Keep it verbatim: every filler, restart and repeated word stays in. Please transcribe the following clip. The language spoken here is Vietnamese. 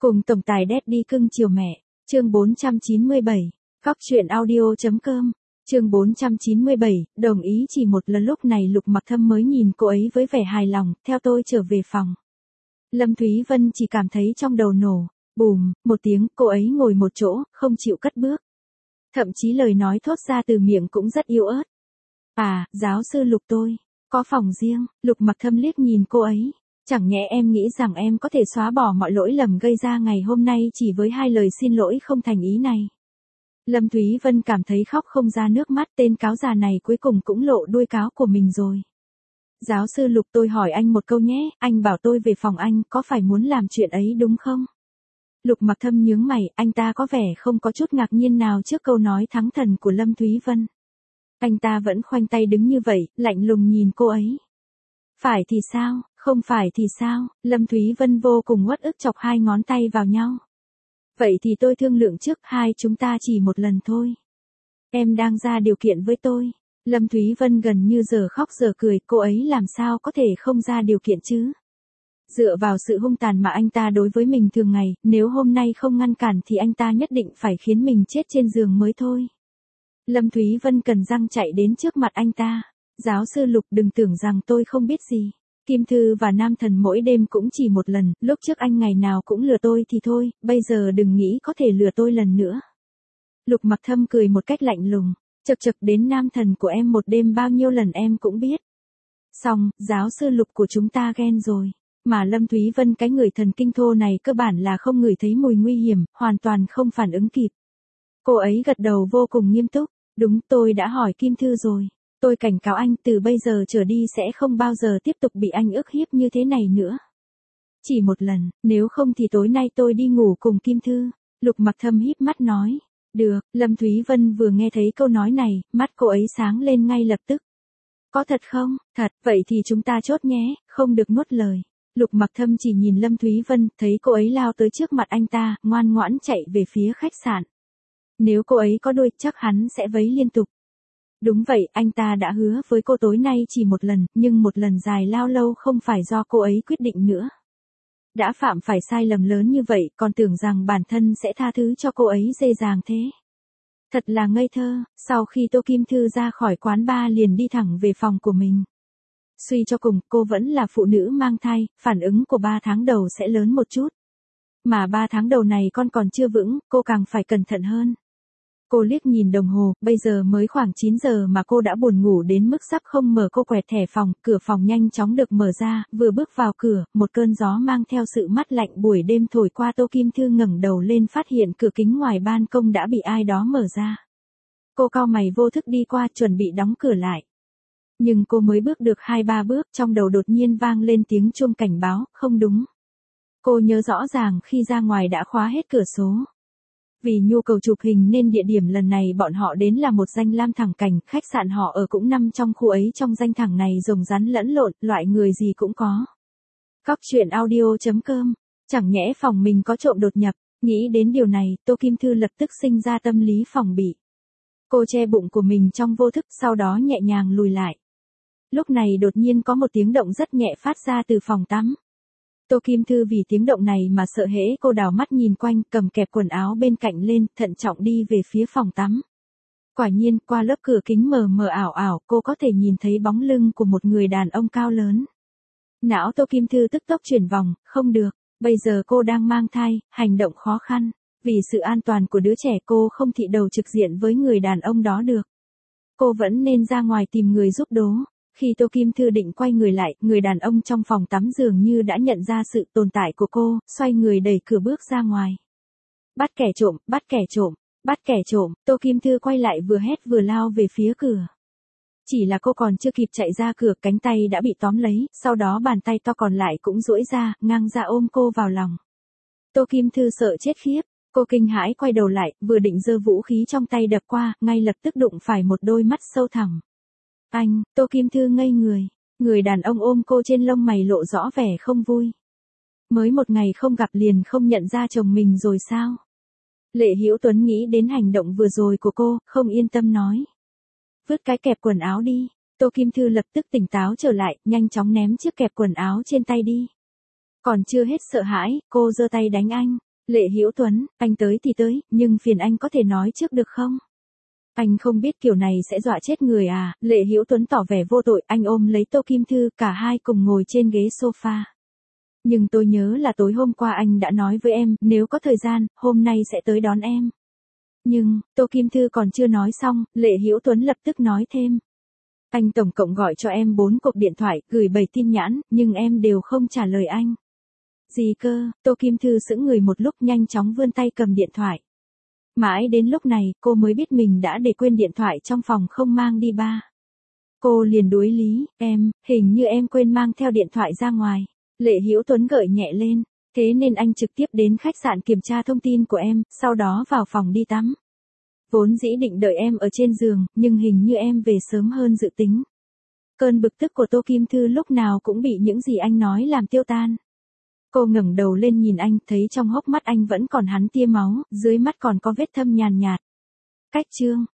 Cùng tổng tài Daddy cưng chiều mẹ, chương bốn trăm chín mươi bảy, Cóc truyện audio.com, chương bốn trăm chín mươi bảy, đồng ý chỉ một lần. Lúc này Lục Mặc Thâm mới nhìn cô ấy với vẻ hài lòng, theo tôi trở về phòng. Lâm Thúy Vân chỉ cảm thấy trong đầu nổ, bùm, một tiếng, cô ấy ngồi một chỗ, không chịu cất bước. Thậm chí lời nói thốt ra từ miệng cũng rất yếu ớt. À, giáo sư Lục tôi, có phòng riêng. Lục Mặc Thâm liếc nhìn cô ấy. Chẳng nhẽ em nghĩ rằng em có thể xóa bỏ mọi lỗi lầm gây ra ngày hôm nay chỉ với hai lời xin lỗi không thành ý này. Lâm Thúy Vân cảm thấy khóc không ra nước mắt, tên cáo già này cuối cùng cũng lộ đuôi cáo của mình rồi. Giáo sư Lục, tôi hỏi anh một câu nhé, anh bảo tôi về phòng anh, có phải muốn làm chuyện ấy đúng không? Lục Mặc Thâm nhướng mày, anh ta có vẻ không có chút ngạc nhiên nào trước câu nói thắng thần của Lâm Thúy Vân. Anh ta vẫn khoanh tay đứng như vậy, lạnh lùng nhìn cô ấy. Phải thì sao, không phải thì sao? Lâm Thúy Vân vô cùng uất ức chọc hai ngón tay vào nhau. Vậy thì tôi thương lượng trước, hai chúng ta chỉ một lần thôi. Em đang ra điều kiện với tôi. Lâm Thúy Vân gần như giờ khóc giờ cười, cô ấy làm sao có thể không ra điều kiện chứ? Dựa vào sự hung tàn mà anh ta đối với mình thường ngày, nếu hôm nay không ngăn cản thì anh ta nhất định phải khiến mình chết trên giường mới thôi. Lâm Thúy Vân cần răng chạy đến trước mặt anh ta. Giáo sư Lục, đừng tưởng rằng tôi không biết gì. Kim Thư và Nam Thần mỗi đêm cũng chỉ một lần, lúc trước anh ngày nào cũng lừa tôi thì thôi, bây giờ đừng nghĩ có thể lừa tôi lần nữa. Lục Mặc Thâm cười một cách lạnh lùng, chật chật, đến Nam Thần của em một đêm bao nhiêu lần em cũng biết. Xong, giáo sư Lục của chúng ta ghen rồi. Mà Lâm Thúy Vân, cái người thần kinh thô này cơ bản là không ngửi thấy mùi nguy hiểm, hoàn toàn không phản ứng kịp. Cô ấy gật đầu vô cùng nghiêm túc, đúng, tôi đã hỏi Kim Thư rồi. Tôi cảnh cáo anh, từ bây giờ trở đi sẽ không bao giờ tiếp tục bị anh ức hiếp như thế này nữa. Chỉ một lần, nếu không thì tối nay tôi đi ngủ cùng Kim Thư. Lục Mặc Thâm híp mắt nói. Được, Lâm Thúy Vân vừa nghe thấy câu nói này, mắt cô ấy sáng lên ngay lập tức. Có thật không? Thật, vậy thì chúng ta chốt nhé, không được nuốt lời. Lục Mặc Thâm chỉ nhìn Lâm Thúy Vân, thấy cô ấy lao tới trước mặt anh ta, ngoan ngoãn chạy về phía khách sạn. Nếu cô ấy có đuôi, chắc hắn sẽ vấy liên tục. Đúng vậy, anh ta đã hứa với cô tối nay chỉ một lần, nhưng một lần dài lao lâu không phải do cô ấy quyết định nữa. Đã phạm phải sai lầm lớn như vậy, còn tưởng rằng bản thân sẽ tha thứ cho cô ấy dễ dàng thế. Thật là ngây thơ. Sau khi Tô Kim Thư ra khỏi quán bar liền đi thẳng về phòng của mình. Suy cho cùng, cô vẫn là phụ nữ mang thai, phản ứng của ba tháng đầu sẽ lớn một chút. Mà ba tháng đầu này con còn chưa vững, cô càng phải cẩn thận hơn. Cô liếc nhìn đồng hồ, bây giờ mới khoảng chín giờ mà cô đã buồn ngủ đến mức sắp không mở. Cô quẹt thẻ phòng, cửa phòng nhanh chóng được mở ra, vừa bước vào cửa, một cơn gió mang theo sự mát lạnh buổi đêm thổi qua. Tô Kim Thư ngẩng đầu lên phát hiện cửa kính ngoài ban công đã bị ai đó mở ra. Cô cau mày vô thức đi qua, chuẩn bị đóng cửa lại. Nhưng cô mới bước được hai ba bước, trong đầu đột nhiên vang lên tiếng chuông cảnh báo, không đúng. Cô nhớ rõ ràng khi ra ngoài đã khóa hết cửa sổ. Vì nhu cầu chụp hình nên địa điểm lần này bọn họ đến là một danh lam thẳng cảnh, khách sạn họ ở cũng nằm trong khu ấy. Trong danh thẳng này rồng rắn lẫn lộn, loại người gì cũng có. Cóc truyện audio.com, chẳng nhẽ phòng mình có trộm đột nhập. Nghĩ đến điều này, Tô Kim Thư lập tức sinh ra tâm lý phòng bị. Cô che bụng của mình trong vô thức, sau đó nhẹ nhàng lùi lại. Lúc này đột nhiên có một tiếng động rất nhẹ phát ra từ phòng tắm. Tô Kim Thư vì tiếng động này mà sợ hễ, cô đảo mắt nhìn quanh, cầm kẹp quần áo bên cạnh lên, thận trọng đi về phía phòng tắm. Quả nhiên, qua lớp cửa kính mờ mờ ảo ảo, cô có thể nhìn thấy bóng lưng của một người đàn ông cao lớn. Não Tô Kim Thư tức tốc chuyển vòng, không được, bây giờ cô đang mang thai, hành động khó khăn. Vì sự an toàn của đứa trẻ cô không thị đầu trực diện với người đàn ông đó được. Cô vẫn nên ra ngoài tìm người giúp đố. Khi Tô Kim Thư định quay người lại, người đàn ông trong phòng tắm dường như đã nhận ra sự tồn tại của cô, xoay người đẩy cửa bước ra ngoài. Bắt kẻ trộm, bắt kẻ trộm, bắt kẻ trộm. Tô Kim Thư quay lại vừa hét vừa lao về phía cửa. Chỉ là cô còn chưa kịp chạy ra cửa, cánh tay đã bị tóm lấy, sau đó bàn tay to còn lại cũng duỗi ra, ngang ra ôm cô vào lòng. Tô Kim Thư sợ chết khiếp, cô kinh hãi quay đầu lại, vừa định giơ vũ khí trong tay đập qua, ngay lập tức đụng phải một đôi mắt sâu thẳm. Anh, Tô Kim Thư ngây người, người đàn ông ôm cô trên lông mày lộ rõ vẻ không vui. Mới một ngày không gặp liền không nhận ra chồng mình rồi sao? Lệ Hữu Tuấn nghĩ đến hành động vừa rồi của cô, không yên tâm nói. Vứt cái kẹp quần áo đi. Tô Kim Thư lập tức tỉnh táo trở lại, nhanh chóng ném chiếc kẹp quần áo trên tay đi. Còn chưa hết sợ hãi, cô giơ tay đánh anh. Lệ Hữu Tuấn, anh tới thì tới, nhưng phiền anh có thể nói trước được không? Anh không biết kiểu này sẽ dọa chết người à? Lệ Hữu Tuấn tỏ vẻ vô tội, anh ôm lấy Tô Kim Thư, cả hai cùng ngồi trên ghế sofa. Nhưng tôi nhớ là tối hôm qua anh đã nói với em, nếu có thời gian, hôm nay sẽ tới đón em. Nhưng, Tô Kim Thư còn chưa nói xong, Lệ Hữu Tuấn lập tức nói thêm. Anh tổng cộng gọi cho em bốn cuộc điện thoại, gửi bảy tin nhắn, nhưng em đều không trả lời anh. Gì cơ? Tô Kim Thư sững người một lúc, nhanh chóng vươn tay cầm điện thoại. Mãi đến lúc này, cô mới biết mình đã để quên điện thoại trong phòng không mang đi ba. Cô liền đối lý, em, hình như em quên mang theo điện thoại ra ngoài. Lệ Hữu Tuấn gợi nhẹ lên, thế nên anh trực tiếp đến khách sạn kiểm tra thông tin của em, sau đó vào phòng đi tắm. Vốn dĩ định đợi em ở trên giường, nhưng hình như em về sớm hơn dự tính. Cơn bực tức của Tô Kim Thư lúc nào cũng bị những gì anh nói làm tiêu tan. Cô ngẩng đầu lên nhìn anh, thấy trong hốc mắt anh vẫn còn hắn tia máu, dưới mắt còn có vết thâm nhàn nhạt. Cách chương